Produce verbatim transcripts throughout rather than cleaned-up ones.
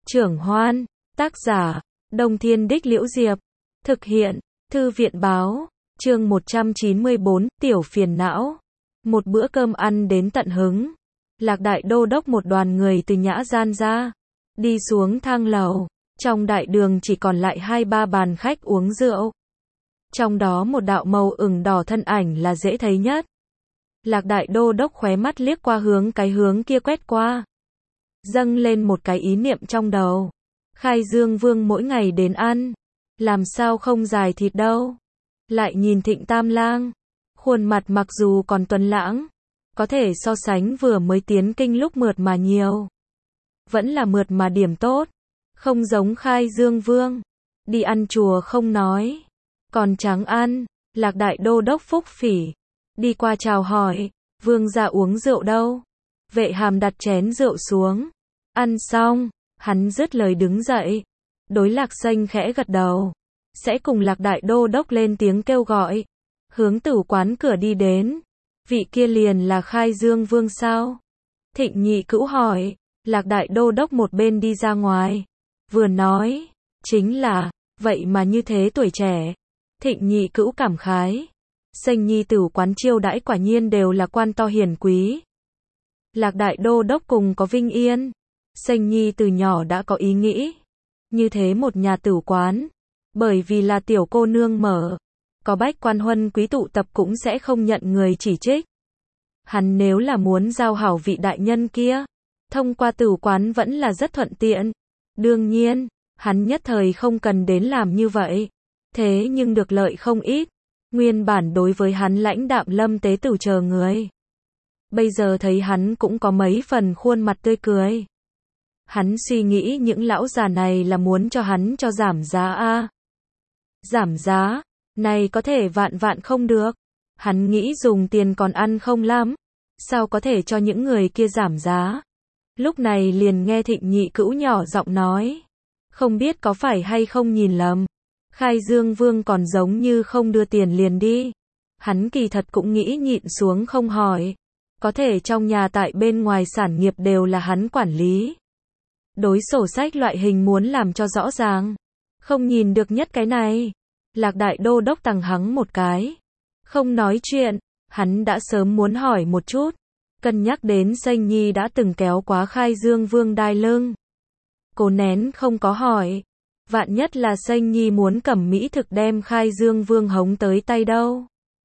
Trưởng Hoan, tác giả, Đông Thiên Đích Liễu Diệp, thực hiện, Thư viện Báo, chương một trăm chín mươi bốn, Tiểu Phiền Não. Một bữa cơm ăn đến tận hứng. Lạc Đại Đô đốc một đoàn người từ nhã gian ra, đi xuống thang lầu, trong đại đường chỉ còn lại hai ba bàn khách uống rượu. Trong đó một đạo màu ửng đỏ thân ảnh là dễ thấy nhất. Lạc Đại Đô đốc khóe mắt liếc qua hướng cái hướng kia quét qua. Dâng lên một cái ý niệm trong đầu. Khai Dương Vương mỗi ngày đến ăn, làm sao không dài thịt đâu. Lại nhìn Thịnh Tam Lang, khuôn mặt mặc dù còn tuấn lãng, có thể so sánh vừa mới tiến kinh lúc mượt mà nhiều. Vẫn là mượt mà điểm tốt, không giống Khai Dương Vương. Đi ăn chùa không nói, còn trắng ăn. Lạc Đại Đô đốc phúc phỉ, đi qua chào hỏi, vương gia uống rượu đâu. Vệ Hàm đặt chén rượu xuống, ăn xong, hắn dứt lời đứng dậy, đối Lạc Sanh khẽ gật đầu, sẽ cùng Lạc Đại Đô đốc lên tiếng kêu gọi, hướng tử quán cửa đi đến. Vị kia liền là Khai Dương Vương sao? Thịnh Nhị Cữu hỏi. Lạc Đại Đô đốc một bên đi ra ngoài, vừa nói, chính là, vậy mà như thế tuổi trẻ. Thịnh Nhị Cữu cảm khái, Sanh nhi tử quán chiêu đãi quả nhiên đều là quan to hiển quý. Lạc Đại Đô đốc cùng có vinh yên, Sanh nhi từ nhỏ đã có ý nghĩ, như thế một nhà tử quán, bởi vì là tiểu cô nương mở, có bách quan huân quý tụ tập cũng sẽ không nhận người chỉ trích. Hắn nếu là muốn giao hảo vị đại nhân kia, thông qua tử quán vẫn là rất thuận tiện. Đương nhiên, hắn nhất thời không cần đến làm như vậy, thế nhưng được lợi không ít. Nguyên bản đối với hắn lãnh đạm Lâm Tế Tử chờ người, bây giờ thấy hắn cũng có mấy phần khuôn mặt tươi cười. Hắn suy nghĩ những lão già này là muốn cho hắn cho giảm giá a. Giảm giá, này có thể vạn vạn không được. Hắn nghĩ dùng tiền còn ăn không lắm, sao có thể cho những người kia giảm giá. Lúc này liền nghe Thịnh Nhị Cữu nhỏ giọng nói, không biết có phải hay không nhìn lầm. Khai Dương Vương còn giống như không đưa tiền liền đi. Hắn kỳ thật cũng nghĩ nhịn xuống không hỏi. Có thể trong nhà tại bên ngoài sản nghiệp đều là hắn quản lý. Đối sổ sách loại hình muốn làm cho rõ ràng. Không nhìn được nhất cái này. Lạc Đại Đô đốc tằng hắng một cái. Không nói chuyện, hắn đã sớm muốn hỏi một chút. Cân nhắc đến Sanh Nhi đã từng kéo quá Khai Dương Vương đai lưng. Cố nén không có hỏi. Vạn nhất là Sanh Nhi muốn cầm mỹ thực đem Khai Dương Vương hống tới tay đâu.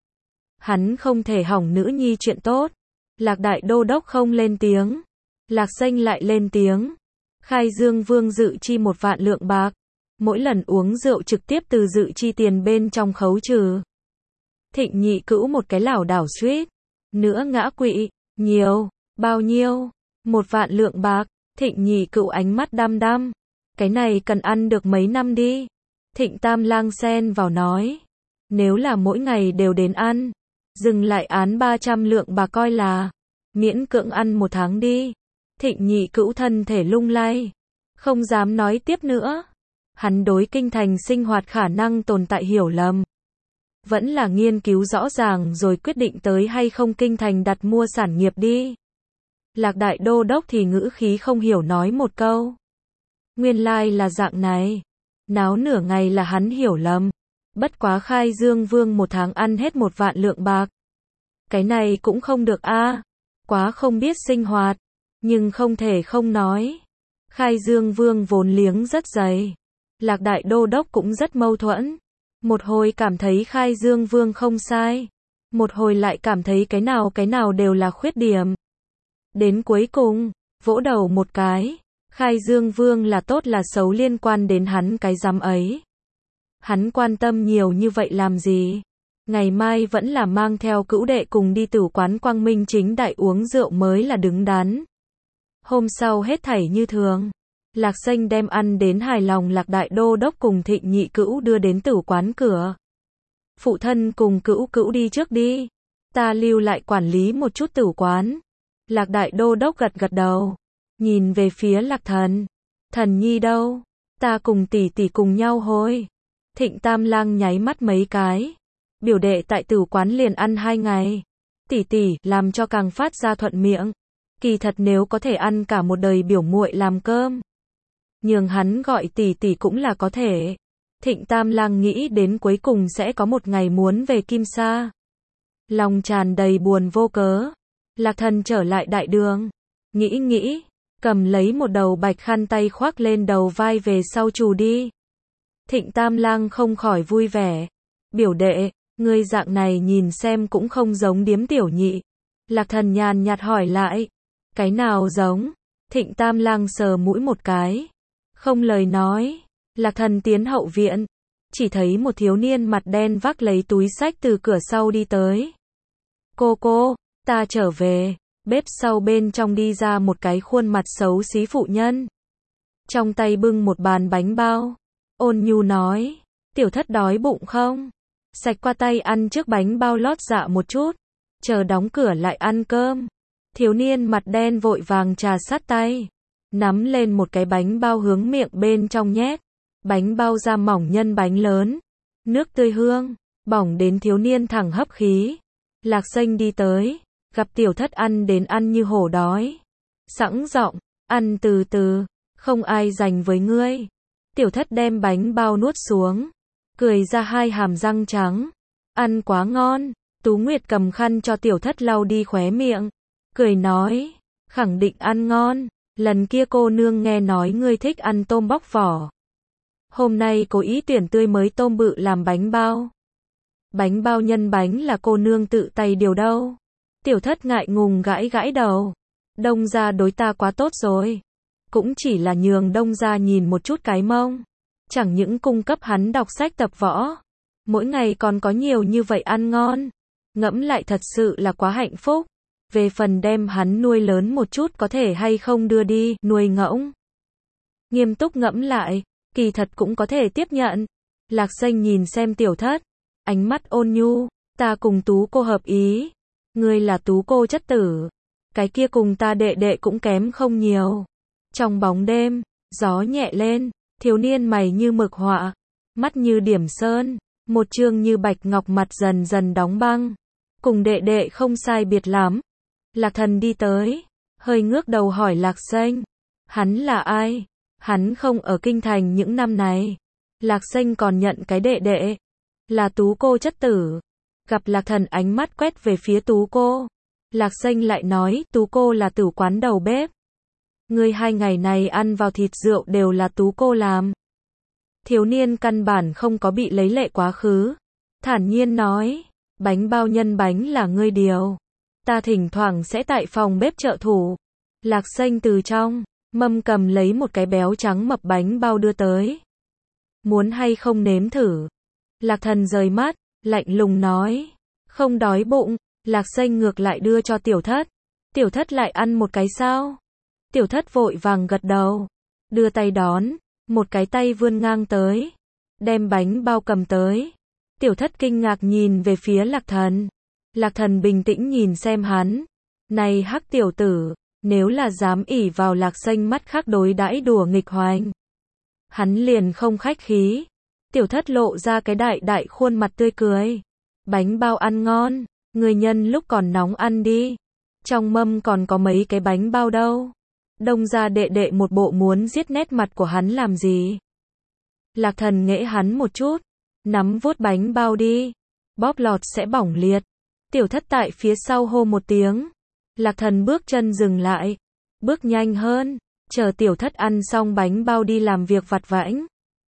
Hắn không thể hỏng nữ nhi chuyện tốt. Lạc Đại Đô đốc không lên tiếng. Lạc Sanh lại lên tiếng. Khai Dương Vương dự chi một vạn lượng bạc. Mỗi lần uống rượu trực tiếp từ dự chi tiền bên trong khấu trừ. Thịnh Nhị Cữu một cái lảo đảo suýt nữa ngã quỵ. Nhiều, bao nhiêu? Một vạn lượng bạc. Thịnh Nhị Cữu ánh mắt đăm đăm. Cái này cần ăn được mấy năm đi. Thịnh Tam Lang xen vào nói. Nếu là mỗi ngày đều đến ăn, dừng lại án ba trăm lượng bạc coi là miễn cưỡng ăn một tháng đi. Thịnh Nhị Cữu thân thể lung lay, không dám nói tiếp nữa. Hắn đối kinh thành sinh hoạt khả năng tồn tại hiểu lầm, vẫn là nghiên cứu rõ ràng rồi quyết định tới hay không kinh thành đặt mua sản nghiệp đi. Lạc Đại Đô đốc thì ngữ khí không hiểu nói một câu. Nguyên lai là dạng này. Náo nửa ngày là hắn hiểu lầm. Bất quá Khai Dương Vương một tháng ăn hết một vạn lượng bạc. Cái này cũng không được a. Quá không biết sinh hoạt. Nhưng không thể không nói. Khai Dương Vương vốn liếng rất dày. Lạc Đại Đô đốc cũng rất mâu thuẫn. Một hồi cảm thấy Khai Dương Vương không sai. Một hồi lại cảm thấy cái nào cái nào đều là khuyết điểm. Đến cuối cùng, vỗ đầu một cái. Khai Dương Vương là tốt là xấu liên quan đến hắn cái giám ấy. Hắn quan tâm nhiều như vậy làm gì? Ngày mai vẫn là mang theo cữu đệ cùng đi tử quán quang minh chính đại uống rượu mới là đứng đắn. Hôm sau hết thảy như thường. Lạc Sanh đem ăn đến hài lòng Lạc Đại Đô đốc cùng Thịnh Nhị Cữu đưa đến tử quán cửa. Phụ thân cùng Cữu Cữu đi trước đi. Ta lưu lại quản lý một chút tử quán. Lạc Đại Đô đốc gật gật đầu. Nhìn về phía Lạc Thần. Thần nhi đâu? Ta cùng tỷ tỷ cùng nhau hồi. Thịnh Tam Lang nháy mắt mấy cái. Biểu đệ tại tử quán liền ăn hai ngày. Tỷ tỷ làm cho càng phát ra thuận miệng. Kỳ thật nếu có thể ăn cả một đời biểu muội làm cơm. nhường hắn gọi tỷ tỷ cũng là có thể. Thịnh Tam Lang nghĩ đến cuối cùng sẽ có một ngày muốn về Kim Sa. Lòng tràn đầy buồn vô cớ. Lạc Thần trở lại đại đường. Nghĩ nghĩ, cầm lấy một đầu bạch khăn tay khoác lên đầu vai về sau trù đi. Thịnh Tam Lang không khỏi vui vẻ. Biểu đệ, ngươi dạng này nhìn xem cũng không giống điếm tiểu nhị. Lạc Thần nhàn nhạt hỏi lại. Cái nào giống? Thịnh Tam Lang sờ mũi một cái. Không lời nói. Lạc Thần tiến hậu viện. Chỉ thấy một thiếu niên mặt đen vác lấy túi xách từ cửa sau đi tới. Cô cô, ta trở về. Bếp sau bên trong đi ra một cái khuôn mặt xấu xí phụ nhân. Trong tay bưng một bàn bánh bao. Ôn nhu nói. Tiểu thất đói bụng không? Sạch qua tay ăn trước bánh bao lót dạ một chút. Chờ đóng cửa lại ăn cơm. Thiếu niên mặt đen vội vàng trà sát tay. Nắm lên một cái bánh bao hướng miệng bên trong nhét. Bánh bao da mỏng nhân bánh lớn. Nước tươi hương. Bỏng đến thiếu niên thẳng hấp khí. Lạc Xanh đi tới. Gặp tiểu thất ăn đến ăn như hổ đói. Sẵn giọng. Ăn từ từ. Không ai dành với ngươi. Tiểu thất đem bánh bao nuốt xuống. Cười ra hai hàm răng trắng. Ăn quá ngon. Tú Nguyệt cầm khăn cho tiểu thất lau đi khóe miệng. Cười nói. Khẳng định ăn ngon. Lần kia cô nương nghe nói ngươi thích ăn tôm bóc vỏ. Hôm nay cố ý tuyển tươi mới tôm bự làm bánh bao. Bánh bao nhân bánh là cô nương tự tay điều đâu. Tiểu thất ngại ngùng gãi gãi đầu. Đông gia đối ta quá tốt rồi. Cũng chỉ là nhường đông gia nhìn một chút cái mông. Chẳng những cung cấp hắn đọc sách tập võ. Mỗi ngày còn có nhiều như vậy ăn ngon. Ngẫm lại thật sự là quá hạnh phúc. Về phần đem hắn nuôi lớn một chút có thể hay không đưa đi, nuôi ngỗng. Nghiêm túc ngẫm lại, kỳ thật cũng có thể tiếp nhận. Lạc Xanh nhìn xem tiểu thất. Ánh mắt ôn nhu, ta cùng Tú cô hợp ý. Ngươi là Tú cô chất tử. Cái kia cùng ta đệ đệ cũng kém không nhiều. Trong bóng đêm, gió nhẹ lên, thiếu niên mày như mực họa, mắt như điểm sơn, một trương như bạch ngọc mặt dần dần đóng băng. Cùng đệ đệ không sai biệt lắm. Lạc Thần đi tới, hơi ngước đầu hỏi Lạc Xanh. Hắn là ai? Hắn không ở kinh thành những năm này. Lạc Xanh còn nhận cái đệ đệ. Là Tú cô chất tử. Gặp Lạc Thần ánh mắt quét về phía Tú cô. Lạc Xanh lại nói Tú cô là tử quán đầu bếp. Ngươi hai ngày này ăn vào thịt rượu đều là Tú cô làm. Thiếu niên căn bản không có bị lấy lệ quá khứ. Thản nhiên nói. Bánh bao nhân bánh là ngươi điều. Ta thỉnh thoảng sẽ tại phòng bếp trợ thủ. Lạc Xanh từ trong mâm cầm lấy một cái béo trắng mập bánh bao đưa tới. Muốn hay không nếm thử? Lạc Thần rời mắt, lạnh lùng nói. Không đói bụng. Lạc Xanh ngược lại đưa cho tiểu thất. Tiểu thất lại ăn một cái sao? Tiểu thất vội vàng gật đầu. Đưa tay đón. Một cái tay vươn ngang tới. Đem bánh bao cầm tới. Tiểu thất kinh ngạc nhìn về phía Lạc Thần. Lạc Thần bình tĩnh nhìn xem hắn. Này hắc tiểu tử, nếu là dám ỷ vào Lạc Xanh mắt khác đối đãi đùa nghịch hoành. Hắn liền không khách khí. Tiểu thất lộ ra cái đại đại khuôn mặt tươi cười. Bánh bao ăn ngon, người nhân lúc còn nóng ăn đi. Trong mâm còn có mấy cái bánh bao đâu. Đông gia đệ đệ một bộ muốn giết nét mặt của hắn làm gì. Lạc Thần nghễ hắn một chút. Nắm vuốt bánh bao đi. Bóp lọt sẽ bỏng liệt. Tiểu thất tại phía sau hô một tiếng. Lạc Thần bước chân dừng lại. Bước nhanh hơn. Chờ tiểu thất ăn xong bánh bao đi làm việc vặt vãnh.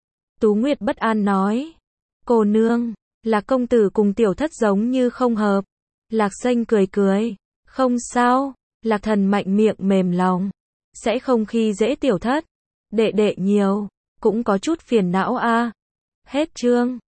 Tú Nguyệt bất an nói. Cô nương, Lạc công tử cùng tiểu thất giống như không hợp. Lạc Xanh cười cười. Không sao. Lạc Thần mạnh miệng mềm lòng. Sẽ không khi dễ tiểu thất. Đệ đệ nhiều. Cũng có chút phiền não a. Hết chương.